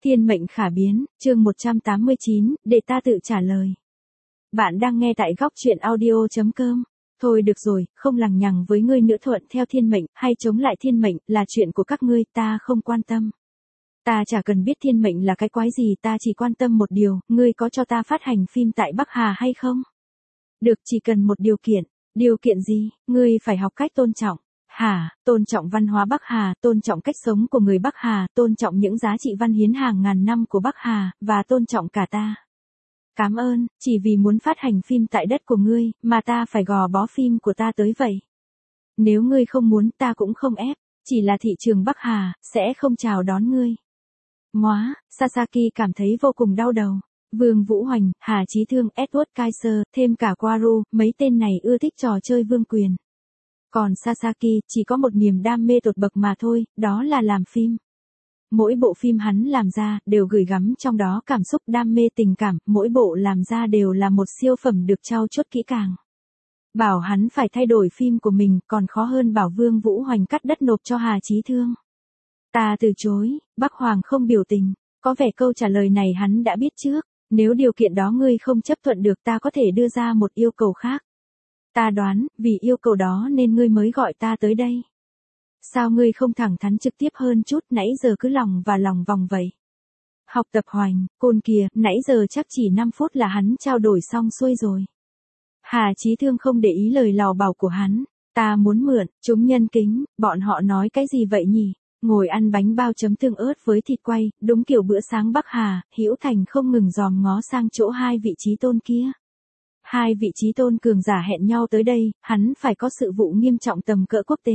Thiên mệnh khả biến, chương 189, để ta tự trả lời. Bạn đang nghe tại góc truyện audio.com. Thôi được rồi, không lằng nhằng với ngươi nữa, thuận theo thiên mệnh, hay chống lại thiên mệnh, là chuyện của các ngươi, ta không quan tâm. Ta chả cần biết thiên mệnh là cái quái gì, ta chỉ quan tâm một điều, ngươi có cho ta phát hành phim tại Bắc Hà hay không? Được, chỉ cần một điều kiện. Điều kiện gì? Ngươi phải học cách tôn trọng. Hả, tôn trọng văn hóa Bắc Hà, tôn trọng cách sống của người Bắc Hà, tôn trọng những giá trị văn hiến hàng ngàn năm của Bắc Hà, và tôn trọng cả ta. Cảm ơn, chỉ vì muốn phát hành phim tại đất của ngươi, mà ta phải gò bó phim của ta tới vậy. Nếu ngươi không muốn, ta cũng không ép, chỉ là thị trường Bắc Hà, sẽ không chào đón ngươi. Móa, Sasaki cảm thấy vô cùng đau đầu. Vương Vũ Hoành, Hà Chí Thương, Edward Kaiser, thêm cả Quaru, mấy tên này ưa thích trò chơi vương quyền. Còn Sasaki chỉ có một niềm đam mê tột bậc mà thôi, đó là làm phim. Mỗi bộ phim hắn làm ra, đều gửi gắm trong đó cảm xúc đam mê tình cảm, mỗi bộ làm ra đều là một siêu phẩm được trau chuốt kỹ càng. Bảo hắn phải thay đổi phim của mình, còn khó hơn bảo Vương Vũ Hoành cắt đất nộp cho Hà Chí Thương. Ta từ chối, Bắc Hoàng không biểu tình, có vẻ câu trả lời này hắn đã biết trước, nếu điều kiện đó ngươi không chấp thuận được ta có thể đưa ra một yêu cầu khác. Ta đoán, vì yêu cầu đó nên ngươi mới gọi ta tới đây. Sao ngươi không thẳng thắn trực tiếp hơn chút, nãy giờ cứ lòng vòng vậy. Học tập Hoành, côn kìa, nãy giờ chắc chỉ 5 phút là hắn trao đổi xong xuôi rồi. Hà Chí Thương không để ý lời lò bảo của hắn. Ta muốn mượn, chúng nhân kính, bọn họ nói cái gì vậy nhỉ? Ngồi ăn bánh bao chấm tương ớt với thịt quay, đúng kiểu bữa sáng Bắc Hà, Hữu Thành không ngừng dòm ngó sang chỗ hai vị trí tôn kia. Hai vị trí tôn cường giả hẹn nhau tới đây, hắn phải có sự vụ nghiêm trọng tầm cỡ quốc tế.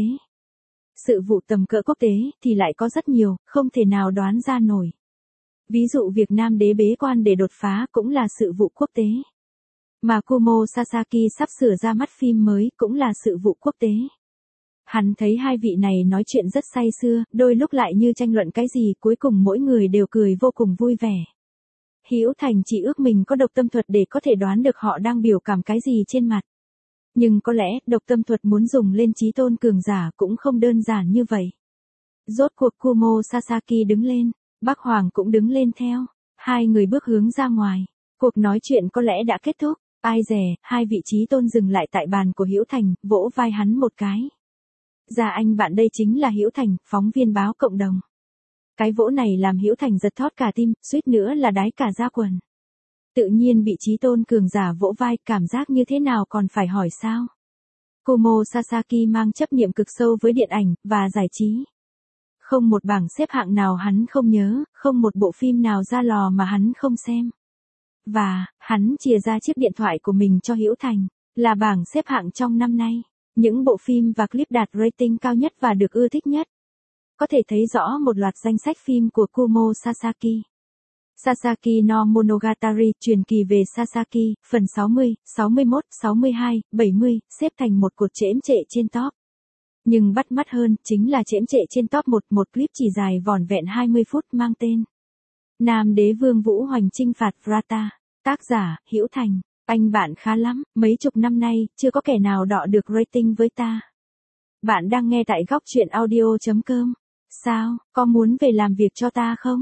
Sự vụ tầm cỡ quốc tế thì lại có rất nhiều, không thể nào đoán ra nổi. Ví dụ việc Nam đế bế quan để đột phá cũng là sự vụ quốc tế. Mà Kumo Sasaki sắp sửa ra mắt phim mới cũng là sự vụ quốc tế. Hắn thấy hai vị này nói chuyện rất say sưa, đôi lúc lại như tranh luận cái gì, cuối cùng mỗi người đều cười vô cùng vui vẻ. Hữu Thành chỉ ước mình có độc tâm thuật để có thể đoán được họ đang biểu cảm cái gì trên mặt. Nhưng có lẽ, độc tâm thuật muốn dùng lên chí tôn cường giả cũng không đơn giản như vậy. Rốt cuộc Kumo Sasaki đứng lên, Bắc Hoàng cũng đứng lên theo. Hai người bước hướng ra ngoài. Cuộc nói chuyện có lẽ đã kết thúc. Ai dè, hai vị chí tôn dừng lại tại bàn của Hữu Thành, vỗ vai hắn một cái. Dạ anh bạn, đây chính là Hữu Thành, phóng viên báo cộng đồng. Cái vỗ này làm Hữu Thành giật thót cả tim, suýt nữa là đái cả da quần. Tự nhiên bị chí tôn cường giả vỗ vai, cảm giác như thế nào còn phải hỏi sao? Kumo Sasaki mang chấp niệm cực sâu với điện ảnh và giải trí. Không một bảng xếp hạng nào hắn không nhớ, không một bộ phim nào ra lò mà hắn không xem. Và, hắn chìa ra chiếc điện thoại của mình cho Hữu Thành, là bảng xếp hạng trong năm nay. Những bộ phim và clip đạt rating cao nhất và được ưa thích nhất. Có thể thấy rõ một loạt danh sách phim của Kumo Sasaki. Sasaki no Monogatari, truyền kỳ về Sasaki, phần 60, 61, 62, 70, xếp thành một cột chễm chệ trên top. Nhưng bắt mắt hơn, chính là chễm chệ trên top một clip chỉ dài vỏn vẹn 20 phút mang tên Nam đế Vương Vũ Hoành chinh phạt Vrata. Tác giả, Hữu Thành. Anh bạn khá lắm, mấy chục năm nay, chưa có kẻ nào đọ được rating với ta. Bạn đang nghe tại góc truyện audio.com. Sao, có muốn về làm việc cho ta không?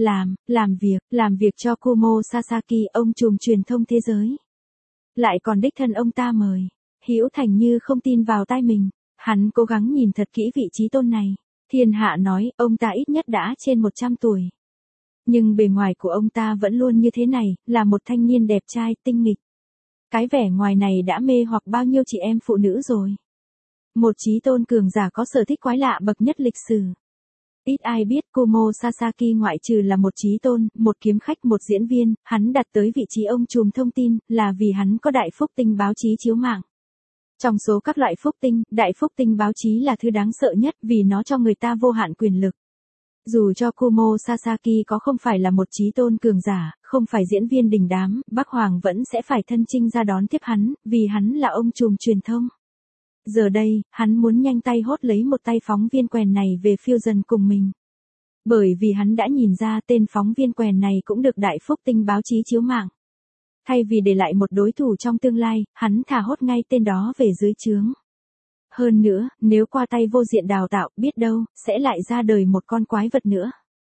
Làm việc cho Kumo Sasaki, ông trùm truyền thông thế giới. Lại còn đích thân ông ta mời. Hữu Thành như không tin vào tai mình. Hắn cố gắng nhìn thật kỹ vị trí tôn này. Thiên hạ nói, ông ta ít nhất đã trên 100 tuổi. Nhưng bề ngoài của ông ta vẫn luôn như thế này, là một thanh niên đẹp trai, tinh nghịch. Cái vẻ ngoài này đã mê hoặc bao nhiêu chị em phụ nữ rồi. Một chí tôn cường giả có sở thích quái lạ bậc nhất lịch sử. Ít ai biết Kumo Sasaki ngoại trừ là một chí tôn, một kiếm khách, một diễn viên, hắn đặt tới vị trí ông trùm thông tin, là vì hắn có đại phúc tinh báo chí chiếu mạng. Trong số các loại phúc tinh, đại phúc tinh báo chí là thứ đáng sợ nhất vì nó cho người ta vô hạn quyền lực. Dù cho Kumo Sasaki có không phải là một chí tôn cường giả, không phải diễn viên đình đám, Bắc Hoàng vẫn sẽ phải thân chinh ra đón tiếp hắn, vì hắn là ông trùm truyền thông. Giờ đây, hắn muốn nhanh tay hốt lấy một tay phóng viên quèn này về phiêu dần cùng mình. Bởi vì hắn đã nhìn ra tên phóng viên quèn này cũng được đại phúc tinh báo chí chiếu mạng. Thay vì để lại một đối thủ trong tương lai, hắn thả hốt ngay tên đó về dưới trướng. Hơn nữa, nếu qua tay vô diện đào tạo, biết đâu, sẽ lại ra đời một con quái vật nữa.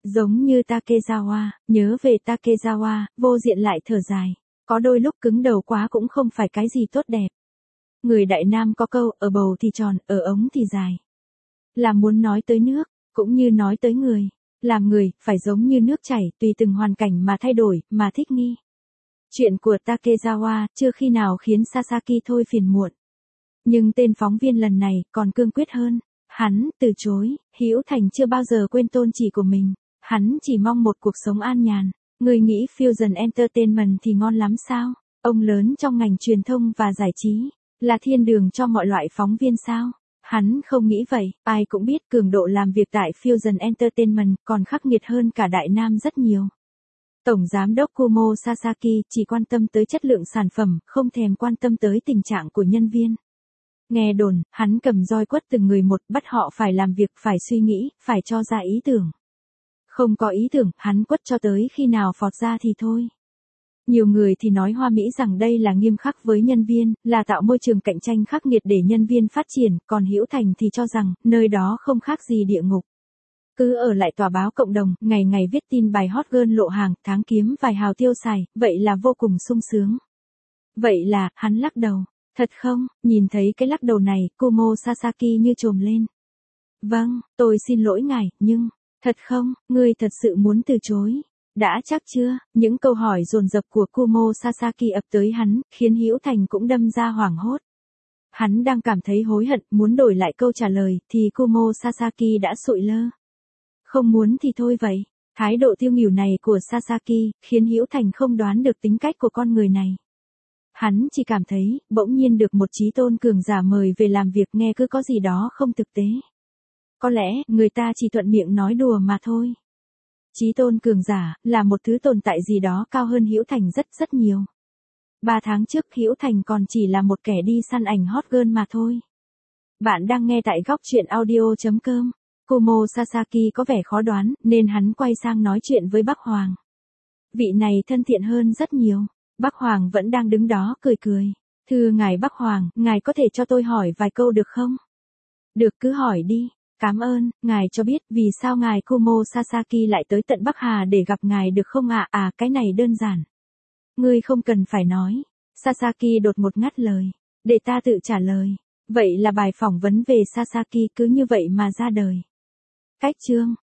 Giống như Takezawa, nhớ về Takezawa, vô diện lại thở dài. Có đôi lúc cứng đầu quá cũng không phải cái gì tốt đẹp. Người Đại Nam có câu, ở bầu thì tròn, ở ống thì dài. Là muốn nói tới nước, cũng như nói tới người. Làm người, phải giống như nước chảy, tùy từng hoàn cảnh mà thay đổi, mà thích nghi. Chuyện của Takezawa chưa khi nào khiến Sasaki thôi phiền muộn. Nhưng tên phóng viên lần này còn cương quyết hơn. Hắn từ chối, Hữu Thành chưa bao giờ quên tôn chỉ của mình. Hắn chỉ mong một cuộc sống an nhàn. Người nghĩ Fusion Entertainment thì ngon lắm sao? Ông lớn trong ngành truyền thông và giải trí, là thiên đường cho mọi loại phóng viên sao? Hắn không nghĩ vậy, ai cũng biết cường độ làm việc tại Fusion Entertainment còn khắc nghiệt hơn cả Đại Nam rất nhiều. Tổng giám đốc Kumo Sasaki chỉ quan tâm tới chất lượng sản phẩm, không thèm quan tâm tới tình trạng của nhân viên. Nghe đồn, hắn cầm roi quất từng người một, bắt họ phải làm việc, phải suy nghĩ, phải cho ra ý tưởng. Không có ý tưởng, hắn quất cho tới khi nào phọt ra thì thôi. Nhiều người thì nói hoa mỹ rằng đây là nghiêm khắc với nhân viên, là tạo môi trường cạnh tranh khắc nghiệt để nhân viên phát triển, còn Hữu Thành thì cho rằng, nơi đó không khác gì địa ngục. Cứ ở lại tòa báo cộng đồng, ngày ngày viết tin bài hot girl lộ hàng, tháng kiếm vài hào tiêu xài, vậy là vô cùng sung sướng. Vậy là, hắn lắc đầu. Thật không, nhìn thấy cái lắc đầu này, Kumo Sasaki như trồm lên. Vâng, tôi xin lỗi ngài, nhưng, thật không, ngươi thật sự muốn từ chối. Đã chắc chưa, những câu hỏi dồn dập của Kumo Sasaki ập tới hắn, khiến Hữu Thành cũng đâm ra hoảng hốt. Hắn đang cảm thấy hối hận, muốn đổi lại câu trả lời, thì Kumo Sasaki đã sụi lơ. Không muốn thì thôi vậy. Thái độ tiêu nghỉu này của Sasaki, khiến Hữu Thành không đoán được tính cách của con người này. Hắn chỉ cảm thấy, bỗng nhiên được một chí tôn cường giả mời về làm việc nghe cứ có gì đó không thực tế. Có lẽ, người ta chỉ thuận miệng nói đùa mà thôi. Chí tôn cường giả, là một thứ tồn tại gì đó cao hơn Hữu Thành rất nhiều. 3 tháng trước Hữu Thành còn chỉ là một kẻ đi săn ảnh hot girl mà thôi. Bạn đang nghe tại góc truyện audio.com. Kumo Sasaki có vẻ khó đoán, nên hắn quay sang nói chuyện với Bắc Hoàng. Vị này thân thiện hơn rất nhiều. Bắc Hoàng vẫn đang đứng đó cười cười. Thưa ngài Bắc Hoàng, ngài có thể cho tôi hỏi vài câu được không? Được, cứ hỏi đi. Cảm ơn, ngài cho biết vì sao ngài Kumo Sasaki lại tới tận Bắc Hà để gặp ngài được không ạ? Cái này đơn giản. Ngươi không cần phải nói. Sasaki đột ngột ngắt lời. Để ta tự trả lời. Vậy là bài phỏng vấn về Sasaki cứ như vậy mà ra đời. Cách chương